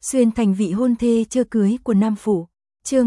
Xuyên thành vị hôn thê chưa cưới của Nam Phủ. Chương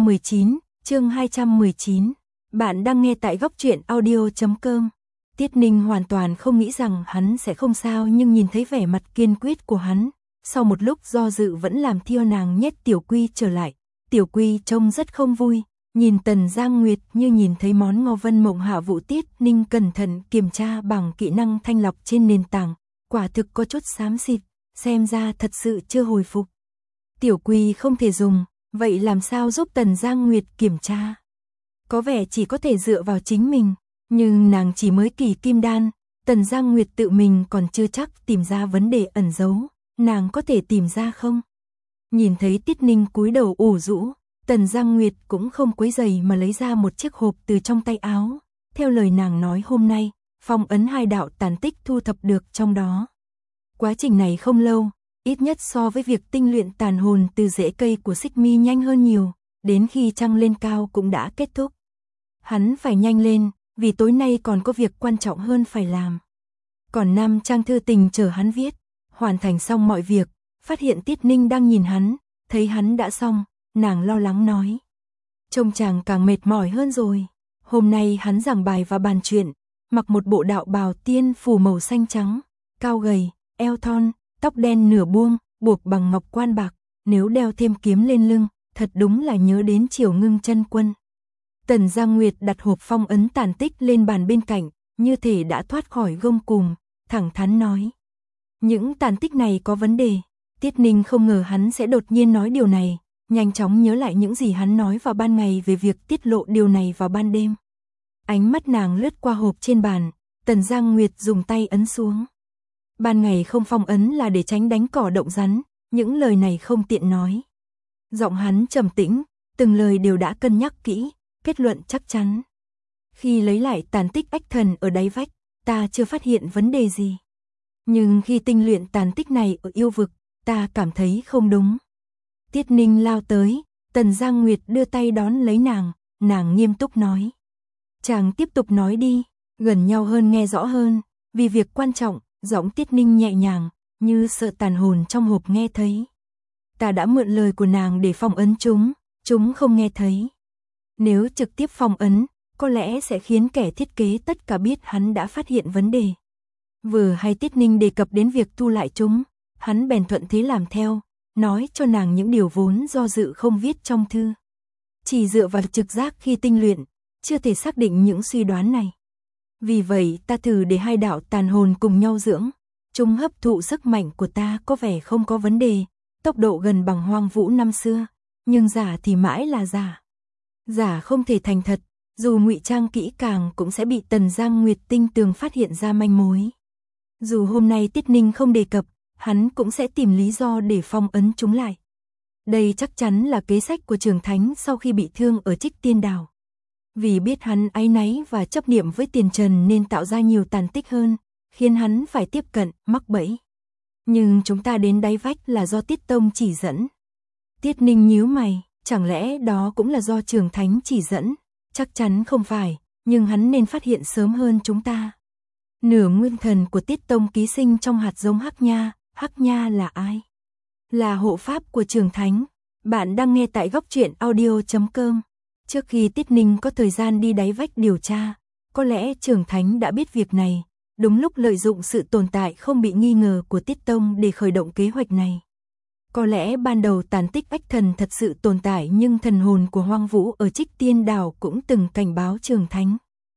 219. Bạn đang nghe tại góc truyện audio.com. Tiết Ninh hoàn toàn không nghĩ rằng hắn sẽ không sao, nhưng nhìn thấy vẻ mặt kiên quyết của hắn, sau một lúc do dự vẫn làm theo nàng nhét Tiểu Quy trở lại. Tiểu Quy trông rất không vui, nhìn Tần Giang Nguyệt như nhìn thấy món ngô vân mộng hạ vụ. Tiết Ninh cẩn thận kiểm tra bằng kỹ năng thanh lọc trên nền tảng, quả thực có chút xám xịt, xem ra thật sự chưa hồi phục. Tiểu Quy không thể dùng, vậy làm sao giúp Tần Giang Nguyệt kiểm tra? Có vẻ chỉ có thể dựa vào chính mình, nhưng nàng chỉ mới kỳ kim đan, Tần Giang Nguyệt tự mình còn chưa chắc tìm ra vấn đề ẩn giấu, nàng có thể tìm ra không? Nhìn thấy Tiết Ninh cúi đầu ủ rũ, Tần Giang Nguyệt cũng không quấy rầy mà lấy ra một chiếc hộp từ trong tay áo, theo lời nàng nói hôm nay, phong ấn 2 đạo tàn tích thu thập được trong đó. Quá trình này không lâu, ít nhất so với việc tinh luyện tàn hồn từ rễ cây của Xích Mi nhanh hơn nhiều, đến khi trăng lên cao cũng đã kết thúc. Hắn phải nhanh lên, vì tối nay còn có việc quan trọng hơn phải làm. Còn 5 trang thư tình chờ hắn viết, hoàn thành xong mọi việc, phát hiện Tiết Ninh đang nhìn hắn, thấy hắn đã xong, nàng lo lắng nói. Trông chàng càng mệt mỏi hơn rồi. Hôm nay hắn giảng bài và bàn chuyện, mặc một bộ đạo bào tiên phủ màu xanh trắng, cao gầy, eo thon, tóc đen nửa buông, buộc bằng ngọc quan bạc, nếu đeo thêm kiếm lên lưng, thật đúng là nhớ đến Triều Ngưng Chân Quân. Tần Giang Nguyệt đặt hộp phong ấn tàn tích lên bàn bên cạnh, như thể đã thoát khỏi gông cùm, thẳng thắn nói. Những tàn tích này có vấn đề. Tiết Ninh không ngờ hắn sẽ đột nhiên nói điều này, nhanh chóng nhớ lại những gì hắn nói vào ban ngày về việc tiết lộ điều này vào ban đêm. Ánh mắt nàng lướt qua hộp trên bàn, Tần Giang Nguyệt dùng tay ấn xuống. Ban ngày không phong ấn là để tránh đánh cỏ động rắn, những lời này không tiện nói. Giọng hắn trầm tĩnh, từng lời đều đã cân nhắc kỹ, kết luận chắc chắn. Khi lấy lại tàn tích ách thần ở đáy vách, ta chưa phát hiện vấn đề gì. Nhưng khi tinh luyện tàn tích này ở yêu vực, ta cảm thấy không đúng. Tiết Ninh lao tới, Tần Giang Nguyệt đưa tay đón lấy nàng nghiêm túc nói. Chàng tiếp tục nói đi, gần nhau hơn nghe rõ hơn, vì việc quan trọng, giọng Tiết Ninh nhẹ nhàng, như sợ tàn hồn trong hộp nghe thấy. Ta đã mượn lời của nàng để phong ấn chúng không nghe thấy. Nếu trực tiếp phong ấn, có lẽ sẽ khiến kẻ thiết kế tất cả biết hắn đã phát hiện vấn đề. Vừa hay Tiết Ninh đề cập đến việc thu lại chúng, hắn bèn thuận thế làm theo, nói cho nàng những điều vốn do dự không viết trong thư. Chỉ dựa vào trực giác khi tinh luyện, chưa thể xác định những suy đoán này. Vì vậy ta thử để 2 đạo tàn hồn cùng nhau dưỡng, chúng hấp thụ sức mạnh của ta có vẻ không có vấn đề, tốc độ gần bằng Hoang Vũ năm xưa, nhưng giả thì mãi là giả. Giả không thể thành thật, dù ngụy trang kỹ càng cũng sẽ bị Tần Giang Nguyệt tinh tường phát hiện ra manh mối. Dù hôm nay Tiết Ninh không đề cập, hắn cũng sẽ tìm lý do để phong ấn chúng lại. Đây chắc chắn là kế sách của Trường Thánh sau khi bị thương ở Trích Tiên Đảo. Vì biết hắn áy náy và chấp niệm với tiền trần nên tạo ra nhiều tàn tích hơn, khiến hắn phải tiếp cận, mắc bẫy. Nhưng chúng ta đến đáy vách là do Tiết Tông chỉ dẫn. Tiết Ninh nhíu mày, chẳng lẽ đó cũng là do Trường Thánh chỉ dẫn? Chắc chắn không phải, nhưng hắn nên phát hiện sớm hơn chúng ta. Nửa nguyên thần của Tiết Tông ký sinh trong hạt giống Hắc Nha là ai? Là hộ pháp của Trường Thánh. Bạn đang nghe tại góc truyện audio.com. Trước khi Tiết Ninh có thời gian đi đáy vách điều tra, có lẽ Trường Thánh đã biết việc này, đúng lúc lợi dụng sự tồn tại không bị nghi ngờ của Tiết Tông để khởi động kế hoạch này. Có lẽ ban đầu tàn tích ách thần thật sự tồn tại, nhưng thần hồn của Hoang Vũ ở Trích Tiên Đảo cũng từng cảnh báo Trường Thánh.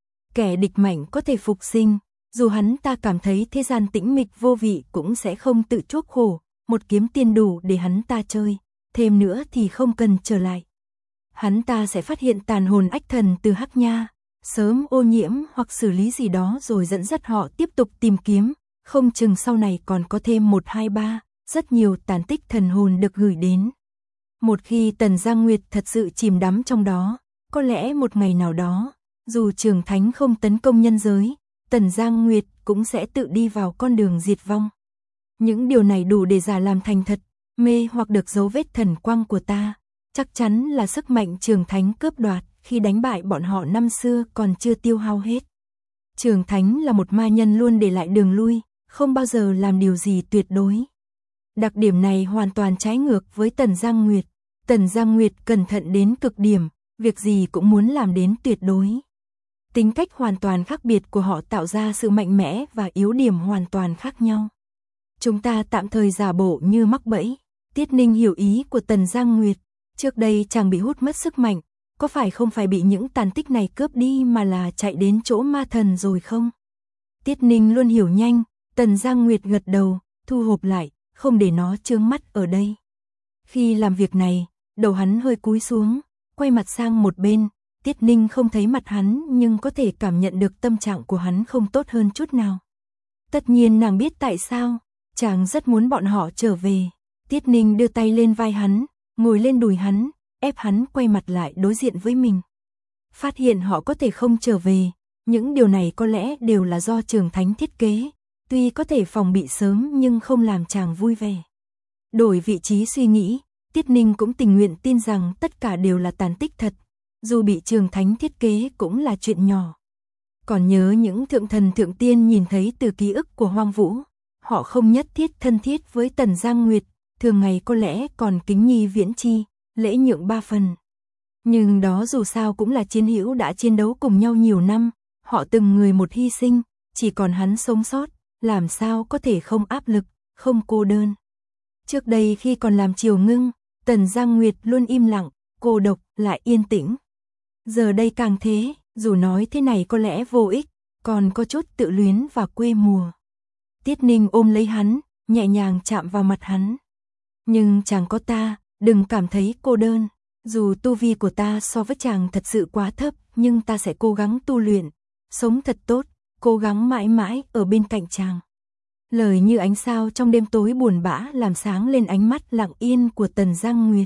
Kẻ địch mạnh có thể phục sinh, dù hắn ta cảm thấy thế gian tĩnh mịch vô vị cũng sẽ không tự chuốc khổ, một kiếm tiên đủ để hắn ta chơi, thêm nữa thì không cần trở lại. Hắn ta sẽ phát hiện tàn hồn ách thần từ Hắc Nha, sớm ô nhiễm hoặc xử lý gì đó rồi dẫn dắt họ tiếp tục tìm kiếm, không chừng sau này còn có thêm 1, 2, 3, rất nhiều tàn tích thần hồn được gửi đến. Một khi Tần Giang Nguyệt thật sự chìm đắm trong đó, có lẽ một ngày nào đó, dù Trường Thánh không tấn công nhân giới, Tần Giang Nguyệt cũng sẽ tự đi vào con đường diệt vong. Những điều này đủ để giả làm thành thật, mê hoặc được dấu vết thần quang của ta. Chắc chắn là sức mạnh Trường Thánh cướp đoạt khi đánh bại bọn họ năm xưa còn chưa tiêu hao hết. Trường Thánh là một ma nhân luôn để lại đường lui, không bao giờ làm điều gì tuyệt đối. Đặc điểm này hoàn toàn trái ngược với Tần Giang Nguyệt. Tần Giang Nguyệt cẩn thận đến cực điểm, việc gì cũng muốn làm đến tuyệt đối. Tính cách hoàn toàn khác biệt của họ tạo ra sự mạnh mẽ và yếu điểm hoàn toàn khác nhau. Chúng ta tạm thời giả bộ như mắc bẫy. Tiết Ninh hiểu ý của Tần Giang Nguyệt. Trước đây chàng bị hút mất sức mạnh, có phải không phải bị những tàn tích này cướp đi mà là chạy đến chỗ ma thần rồi không? Tiết Ninh luôn hiểu nhanh, Tần Giang Nguyệt gật đầu, thu hộp lại, không để nó chướng mắt ở đây. Khi làm việc này, đầu hắn hơi cúi xuống, quay mặt sang một bên, Tiết Ninh không thấy mặt hắn nhưng có thể cảm nhận được tâm trạng của hắn không tốt hơn chút nào. Tất nhiên nàng biết tại sao, chàng rất muốn bọn họ trở về. Tiết Ninh đưa tay lên vai hắn, ngồi lên đùi hắn, ép hắn quay mặt lại đối diện với mình. Phát hiện họ có thể không trở về, những điều này có lẽ đều là do Trường Thánh thiết kế, tuy có thể phòng bị sớm nhưng không làm chàng vui vẻ. Đổi vị trí suy nghĩ, Tiết Ninh cũng tình nguyện tin rằng tất cả đều là tàn tích thật, dù bị Trường Thánh thiết kế cũng là chuyện nhỏ. Còn nhớ những thượng thần thượng tiên nhìn thấy từ ký ức của Hoang Vũ, họ không nhất thiết thân thiết với Tần Giang Nguyệt, thường ngày có lẽ còn kính nhi viễn chi, lễ nhượng ba phần. Nhưng đó dù sao cũng là chiến hữu đã chiến đấu cùng nhau nhiều năm, họ từng người một hy sinh, chỉ còn hắn sống sót, làm sao có thể không áp lực, không cô đơn. Trước đây khi còn làm Triều Ngưng, Tần Giang Nguyệt luôn im lặng, cô độc, lại yên tĩnh. Giờ đây càng thế, dù nói thế này có lẽ vô ích, còn có chút tự luyến và quê mùa. Tiết Ninh ôm lấy hắn, nhẹ nhàng chạm vào mặt hắn. Nhưng chàng có ta, đừng cảm thấy cô đơn. Dù tu vi của ta so với chàng thật sự quá thấp, nhưng ta sẽ cố gắng tu luyện, sống thật tốt, cố gắng mãi mãi ở bên cạnh chàng. Lời như ánh sao trong đêm tối buồn bã làm sáng lên ánh mắt lặng yên của Tần Giang Nguyệt.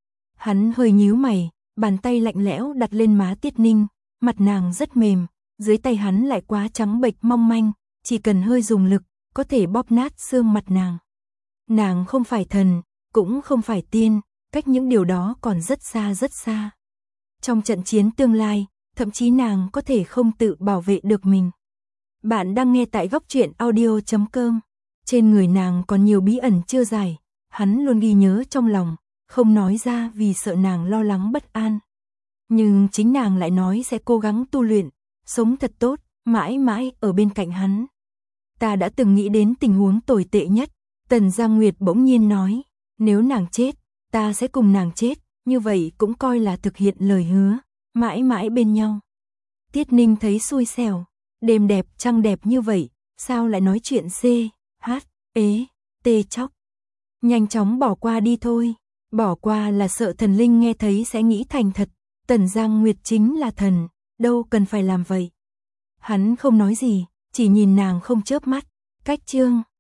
Hắn hơi nhíu mày, bàn tay lạnh lẽo đặt lên má Tiết Ninh, mặt nàng rất mềm, dưới tay hắn lại quá trắng bệch mong manh, chỉ cần hơi dùng lực, có thể bóp nát xương mặt nàng. Nàng không phải thần, cũng không phải tiên, cách những điều đó còn rất xa rất xa. Trong trận chiến tương lai, thậm chí nàng có thể không tự bảo vệ được mình. Bạn đang nghe tại Góc Truyện Audio.com. Trên người nàng còn nhiều bí ẩn chưa giải, hắn luôn ghi nhớ trong lòng, không nói ra vì sợ nàng lo lắng bất an. Nhưng chính nàng lại nói sẽ cố gắng tu luyện, sống thật tốt, mãi mãi ở bên cạnh hắn. Ta đã từng nghĩ đến tình huống tồi tệ nhất, Tần Giang Nguyệt bỗng nhiên nói, nếu nàng chết, ta sẽ cùng nàng chết, như vậy cũng coi là thực hiện lời hứa, mãi mãi bên nhau. Tiết Ninh thấy xui xẻo, đêm đẹp trăng đẹp như vậy, sao lại nói chuyện C, H, ế, T chóc. Nhanh chóng bỏ qua đi thôi, bỏ qua là sợ thần linh nghe thấy sẽ nghĩ thành thật, Tần Giang Nguyệt chính là thần, đâu cần phải làm vậy. Hắn không nói gì, chỉ nhìn nàng không chớp mắt, cách chương.